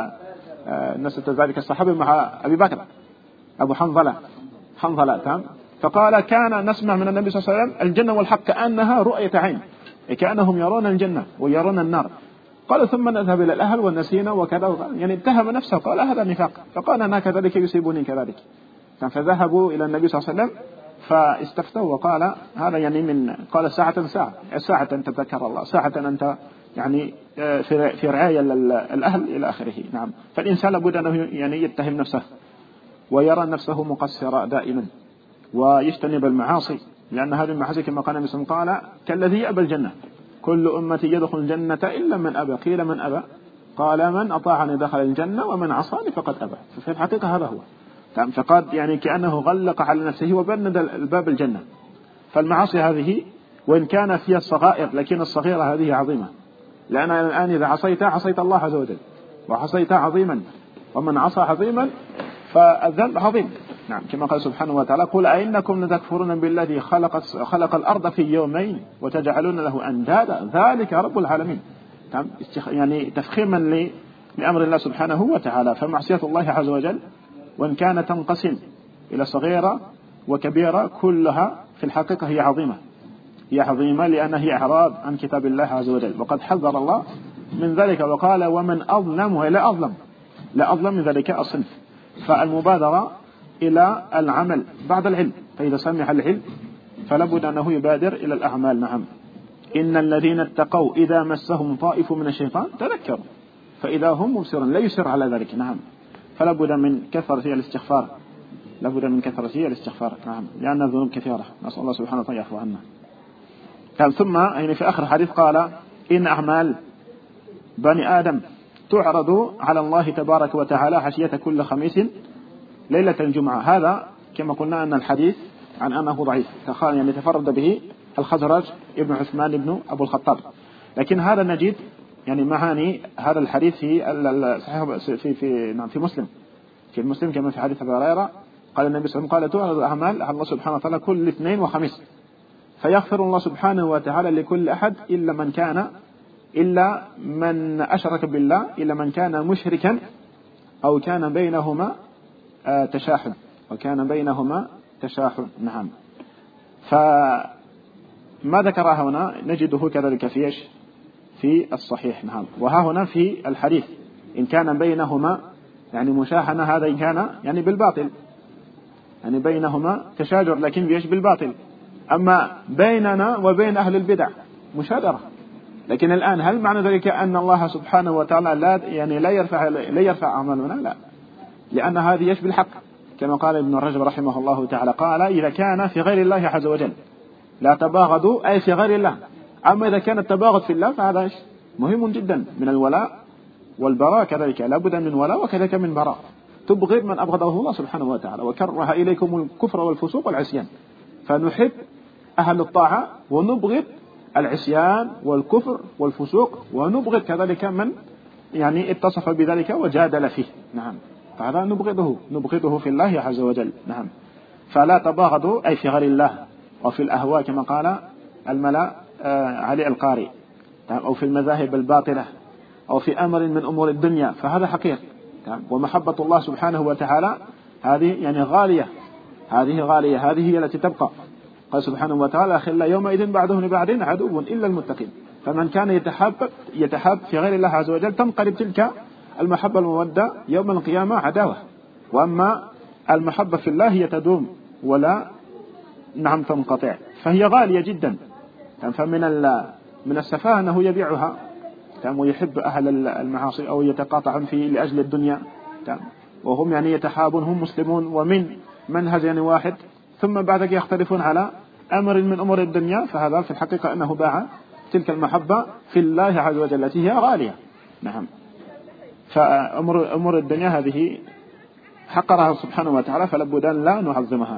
نسبة ذلك الصحابي مع أبي بكر أبو حنظلة تمام. فقال كان نسمع من النبي صلى الله عليه وسلم الجنة والحق كأنها رؤية عين، كأنهم يرون الجنة ويرون النار. قال ثم نذهب إلى الأهل والنسينا وكذا، يعني اتهم نفسه قال هذا نفاق، فقال أنا كذلك يصيبني كذلك. فذهبوا إلى النبي صلى الله عليه وسلم فاستفتوا وقال هذا يعني من قال ساعة أن تذكر الله، ساعة أنت يعني في رعاية الأهل إلى آخره. نعم. فالإنسان لابد أنه يعني يتهم نفسه ويرى نفسه مقصرا دائما ويجتنب المعاصي، لأن هذه المعاصي كما قال النبي صلى الله عليه وسلم قال كالذي يأبى الجنة كل أمتي يدخل الجنة إلا من أبى. قيل من أبى؟ قال من أطاعني دخل الجنة ومن عصاني فقد أبى. ففي الحقيقة هذا هو. فقد يعني كأنه غلق على نفسه وبند الباب الجنة. فالمعاصي هذه وإن كان فيها الصغائر لكن الصغيرة هذه عظيمة، لأن الآن إذا عصيت الله عز وجل وعصيت عظيما، ومن عصى عظيما فالذنب عظيم. نعم. كما قال سبحانه وتعالى قل أئنكم لتكفرون بالذي خلق الأرض في يومين وتجعلون له أندادا ذلك رب العالمين. يعني تفخيما لأمر الله سبحانه وتعالى. فمعصية الله عز وجل وإن كانت تنقسم إلى صغيرة وكبيرة كلها في الحقيقة هي عظيمة لأنها هي إعراض عن كتاب الله عز وجل. وقد حذر الله من ذلك وقال ومن أظلم ولا أظلم من ذلك الصنف. فالمبادرة إلى العمل بعد العلم، فإذا سمع العلم فلابد أنه يبادر إلى الأعمال. نعم. إن الذين اتقوا إذا مسهم طائف من الشيطان تذكروا فإذا هم مبصرون، لا يسر على ذلك. نعم. فلابد من كثرة الاستغفار، نعم، لأن الذنوب كثيرة، نسأل الله سبحانه وتعالى يعفو عنا. ثم يعني في آخر الحديث قال إن أعمال بني آدم تعرض على الله تبارك وتعالى عشية كل خميس ليلة الجمعة. هذا كما قلنا أن الحديث عن أنه ضعيف، يعني تفرد به الخزرج ابن عثمان ابن أبو الخطاب، لكن هذا نجد يعني معاني هذا الحديث في مسلم كما في حديث أبي هريرة قال النبي صلى الله عليه وسلم قال تعرض الأعمال على الله سبحانه وتعالى كل اثنين وخميس فيغفر الله سبحانه وتعالى لكل أحد إلا من أشرك بالله، إلا من كان مشركا أو كان بينهما تشاحن. نعم. فما ذكرها هنا نجده كذلك في الصحيح. نعم. وها هنا في الحديث إن كان بينهما يعني مشاحنة، هذا إن كان يعني بالباطل، يعني بينهما تشاجر لكن بالباطل. أما بيننا وبين أهل البدع مشاجرة. لكن الآن هل معنى ذلك أن الله سبحانه وتعالى لا يرفع أعمالنا؟ لا، لأن هذه يشبه الحق كما قال ابن رجب رحمه الله تعالى قال إذا كان في غير الله عز وجل لا تباغضوا، أي في غير الله. أما إذا كان التباغض في الله فهذا مهم جدا من الولاء والبراء، كذلك لابد من ولاء وكذلك من براء. تبغض من أبغضه الله سبحانه وتعالى، وكره إليكم الكفر والفسوق والعصيان. فنحب أهل الطاعة ونبغض العصيان والكفر والفسوق، ونبغض كذلك من يعني اتصف بذلك وجادل فيه. نعم، فهذا نبغضه في الله عز وجل. نعم، فلا تباغضوا أي في غير الله، وفي الأهواء كما قال الملا علي القاري، أو في المذاهب الباطلة، أو في أمر من أمور الدنيا، فهذا حقير. ومحبة الله سبحانه وتعالى هذه يعني غالية، هذه هي التي تبقى. قال سبحانه وتعالى: أخلا يومئذ بعضهم لبعض عدو إلا المتقين. فمن كان يتحاب في غير الله عز وجل تنقلب تلك المحبة المودة يوم القيامة عداوة. وأما المحبة في الله هي تدوم ولا نعم تنقطع، فهي غالية جدا. من السفاهة أنه يبيعها ويحب أهل المعاصي أو يتقاطعون في لأجل الدنيا، وهم يعني يتحابون، هم مسلمون ومن منهج يعني واحد، ثم بعدك يختلفون على أمر من أمور الدنيا. فهذا في الحقيقة أنه باع تلك المحبة في الله عز وجل التي هي غالية. نعم، فأمور الدنيا هذه حقرها سبحانه وتعالى، فلابد أن لا نعظمها.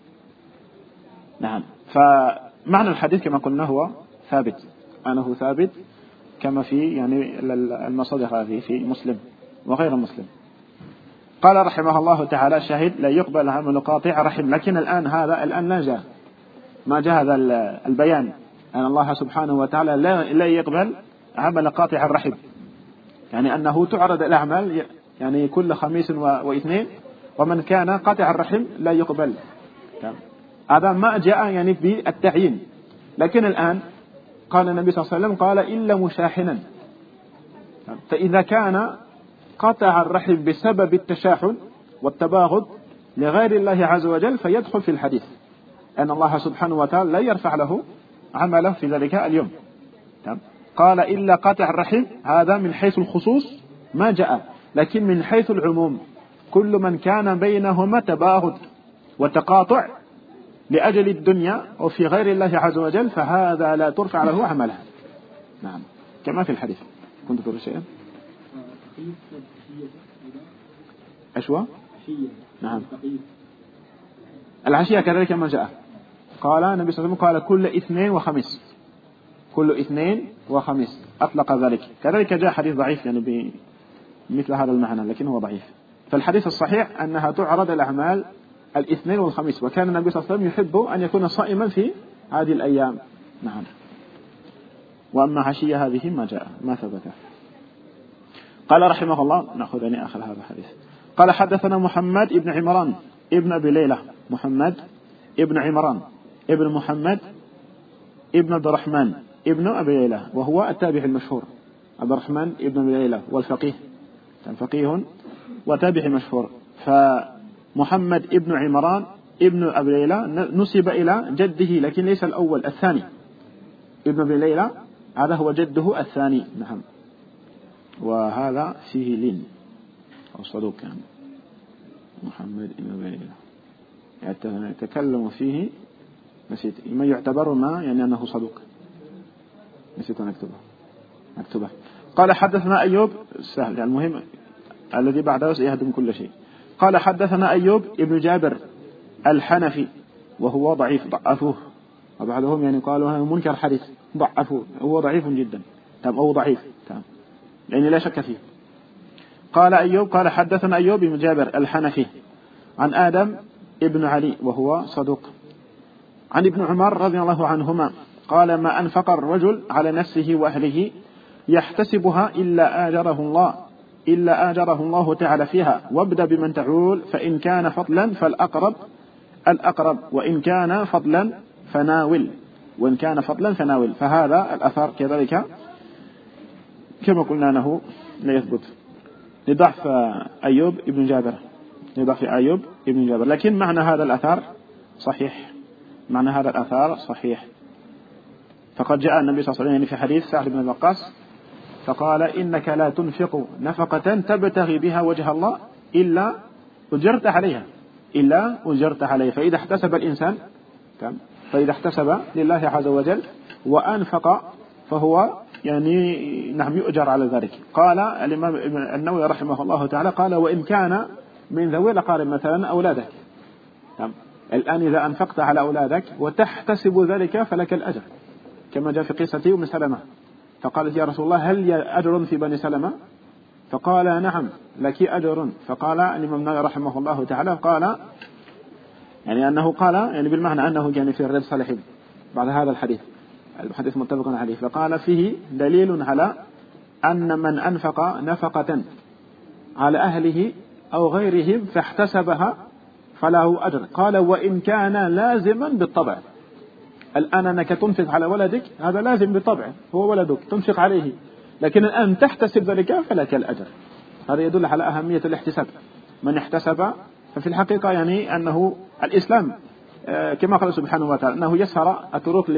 نعم، فمعنى الحديث كما قلنا هو ثابت، أنه ثابت كما في يعني المصادر هذه في مسلم وغير مسلم. قال رحمه الله تعالى: شاهد: لا يقبل عمل قاطع رحم. لكن الآن ما جاء هذا البيان أن الله سبحانه وتعالى لا يقبل عمل قاطع الرحم، يعني أنه تعرض الأعمال يعني كل خميس واثنين، ومن كان قاطع الرحم لا يقبل. هذا ما جاء يعني بالتعيين. لكن الآن قال النبي صلى الله عليه وسلم: قال إلا مشاحنا. فإذا كان قطع الرحم بسبب التشاحن والتباغض لغير الله عز وجل فيدخل في الحديث أن الله سبحانه وتعالى لا يرفع له عمله في ذلك اليوم. قال إلا قطع الرحم، هذا من حيث الخصوص ما جاء، لكن من حيث العموم كل من كان بينهما تباغض وتقاطع لأجل الدنيا وفي غير الله عز وجل فهذا لا ترفع له عمله. نعم، كما في الحديث. كنت تقول شيئا؟ أشوى؟ نعم، العشية كذلك ما جاء. قال النبي صلى الله عليه وسلم: قال كل اثنين وخميس أطلق ذلك. كذلك جاء حديث ضعيف يعني بمثل هذا المعنى، لكن هو ضعيف. فالحديث الصحيح أنها تعرض الأعمال الاثنين والخميس، وكان النبي صلى الله عليه وسلم يحب أن يكون صائما في هذه الأيام. نعم، وأما عشية هذه ما ثبت. قال رحمه الله: نأخذ يعني آخر هذا الحديث. قال: حدثنا محمد ابن عمران ابن أبي ليلى، محمد ابن عمران ابن محمد ابن عبد الرحمن ابن أبي ليلى، وهو التابع المشهور. عبد الرحمن ابن أبي ليلى والفقيه، كان فقيه وتابع مشهور. فمحمد ابن عمران ابن أبي ليلى نسب إلى جده، لكن ليس الأول، الثاني. ابن أبي ليلى هذا هو جده الثاني. نعم، وهذا فيه لين أو صدوق يعني. محمد ابن أبي ليلى يتكلم فيه، نسيت ما يعتبر ما يعني أنه صدوق، نسيت أن أكتبه. قال: حدثنا أيوب، سهل يعني المهم الذي بعده سيهدم كل شيء. قال: حدثنا أيوب ابن جابر الحنفي، وهو ضعيف، ضعفوه، وبعضهم يعني قالوا هذا منكر حديث، ضعفوه، هو ضعيف جدا. أو ضعيف لأن لا شك فيه. قال أيوب: قال حدثنا أيوب ابن جابر الحنفي عن آدم ابن علي، وهو صدوق، عن ابن عمر رضي الله عنهما قال: ما أنفق الرجل على نفسه وأهله يحتسبها إلا آجره الله تعالى فيها، وابدأ بمن تعول، فإن كان فضلا فالأقرب وإن كان فضلا فناول. فهذا الأثر كذلك كما قلنا أنه لا يثبت لضعف أيوب ابن جابر، لكن معنى هذا الأثر صحيح. فقد جاء النبي صلى الله عليه وسلم في حديث سعد بن وقاص فقال: إنك لا تنفق نفقة تبتغي بها وجه الله إلا أجرت عليها. فإذا احتسب الإنسان لله عز وجل وأنفق فهو يعني نعم يؤجر على ذلك. قال الإمام النووي رحمه الله تعالى: قال: وإن كان من ذوي الأقارب مثلا أولادك. الآن إذا أنفقت على أولادك وتحتسب ذلك فلك الأجر، كما جاء في قصة أم سلمة، فقالت يا رسول الله هل أجر في بني سلمة؟ فقال نعم لك أجر. فقال الإمام النووي رحمه الله تعالى قال يعني أنه قال يعني بالمعنى أنه يعني في الرياض الصالحين بعد هذا الحديث متفق عليه، فقال فيه دليل على أن من أنفق نفقة على أهله أو غيرهم فاحتسبها فله أجر. قال وإن كان لازما بالطبع. الآن أنك تنفق على ولدك هذا لازم بالطبع، هو ولدك تنفق عليه، لكن الآن تحتسب ذلك فلك الأجر. هذا يدل على أهمية الاحتساب. من احتسب ففي الحقيقة يعني أنه الإسلام كما قال سبحانه وتعالى أنه يسر الطرق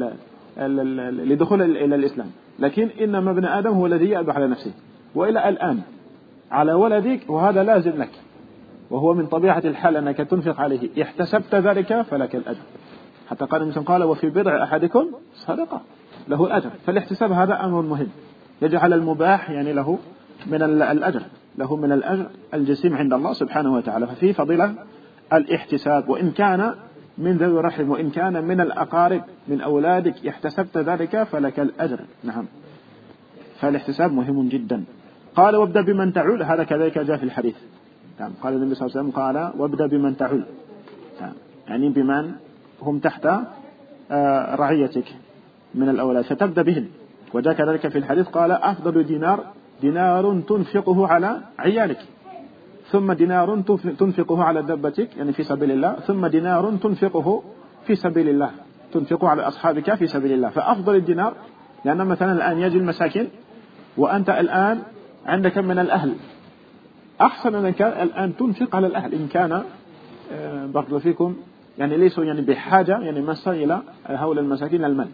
لدخول إلى الإسلام، لكن إنما ابن آدم هو الذي يأبى على نفسه. وإلى الآن على ولدك وهذا لازم لك، وهو من طبيعة الحال أنك تنفق عليه، احتسبت ذلك فلك الأجر. حتى قال النبي قال وفي بضع أحدكم صدقة له الأجر. فالاحتساب هذا أمر مهم يجعل المباح يعني له من الأجر، له من الأجر الجسيم عند الله سبحانه وتعالى. ففي فضيلة الاحتساب، وإن كان من ذوي الرحم وإن كان من الأقارب من أولادك احتسبت ذلك فلك الأجر. نعم، فالاحتساب مهم جدا. قال وابدأ بمن تعول، هذا كذلك جاء في الحديث. نعم، قال النبي صلى الله عليه وسلم قال وابدأ بمن تعول، يعني بمن هم تحت رعيتك من الأولاد فتبدأ بهم. وجاء كذلك في الحديث قال أفضل دينار تنفقه على عيالك، ثم دينار تنفقه على دبتك يعني في سبيل الله، ثم دينار تنفقه في سبيل الله، تنفقه على أصحابك في سبيل الله. فأفضل الدينار، لأن مثلا الآن يجي المساكين وأنت الآن عندك من الأهل، أحسن أنك الآن تنفق على الأهل إن كان برضو فيكم يعني ليسوا يعني بحاجة يعني مسا إلى هؤلاء المساكين المال،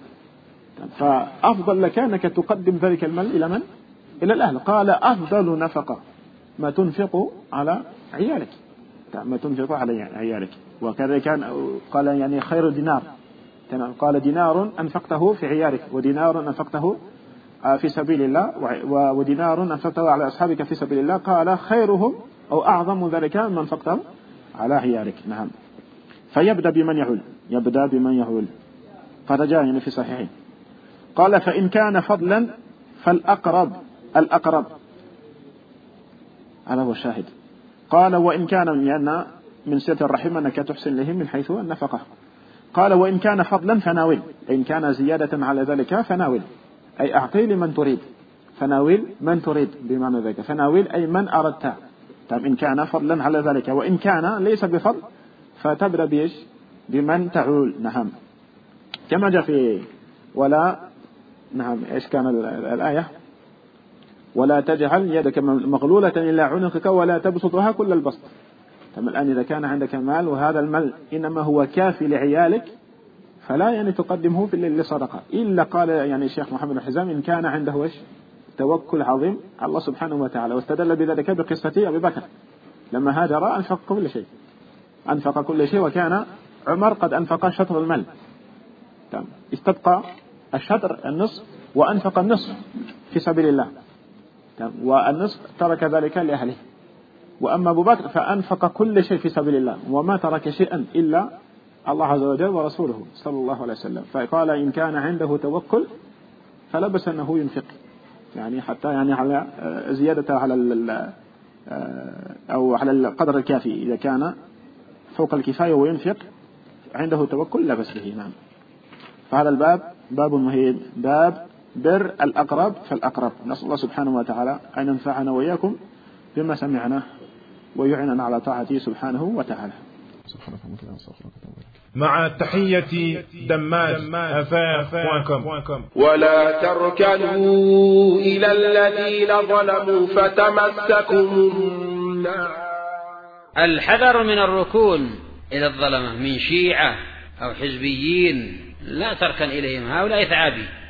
فأفضل لك أنك تقدم ذلك المال إلى من؟ إلى الأهل. قال أفضل نفقة ما تنفق على عيالك، ما تنفق على عيالك. وكذا كان قال يعني خير دينار، قال دينار أنفقته في عيالك، ودينار أنفقته في سبيل الله، ودينار أنفقته على أصحابك في سبيل الله. قال خيرهم أو أعظم ذلك من أنفقته على عيالك. نعم، فيبدأ بمن يعول، يبدأ بمن يعول. فرجاء يعني في صحيحين. قال فإن كان فضلا فالأقرب الأقرب، هذا هو الشاهد. قال وإن كان يعني من صلة الرحم أنك تحسن لهم من حيث النفقة. قال وإن كان فضلا فناول، إن كان زيادة على ذلك فناول، أي أعطي لمن تريد، فناول من تريد بمعنى ذلك، فناول أي من أردت. طيب إن كان فضلا على ذلك، وإن كان ليس بفضل فتبدأ بيش بمن تعول. نعم، كما جاء في ولا نعم إيش كان الآية؟ ولا تجعل يدك مغلولة إلى عنقك ولا تبسطها كل البسط. طيب الآن إذا كان عندك مال وهذا المال إنما هو كافي لعيالك فلا يعني تقدمه للصدقة، إلا قال يعني الشيخ محمد الحزام إن كان عنده إيش توكل عظيم على الله سبحانه وتعالى، واستدل بذلك بقصة أبي بكر لما هاجر أنفق كل شيء، أنفق كل شيء، وكان عمر قد أنفق شطر المال، استبقى الشطر النصف وأنفق النصف في سبيل الله، والنصف ترك ذلك لأهله. وأما أبو بكر فأنفق كل شيء في سبيل الله وما ترك شيئا إلا الله عز وجل ورسوله صلى الله عليه وسلم. فقال إن كان عنده توكل فلا بأس أنه ينفق، يعني حتى يعني على زيادة على أو على القدر الكافي، إذا كان فوق الكفاية وينفق عنده توكل لا بأس به. نعم، فهذا الباب باب مهم، باب بر الأقرب فالأقرب. نسأل الله سبحانه وتعالى أن ينفعنا وإياكم بما سمعنا ويعيننا على طاعته سبحانه وتعالى. مع تحية دماج@afaf.com. ولا تركنوا إلى الذين ظلموا فتمسكم النار. الحذر من الركون إلى الظلمة من شيعة أو حزبيين، لا تركن إليهم، هؤلاء ثعابي.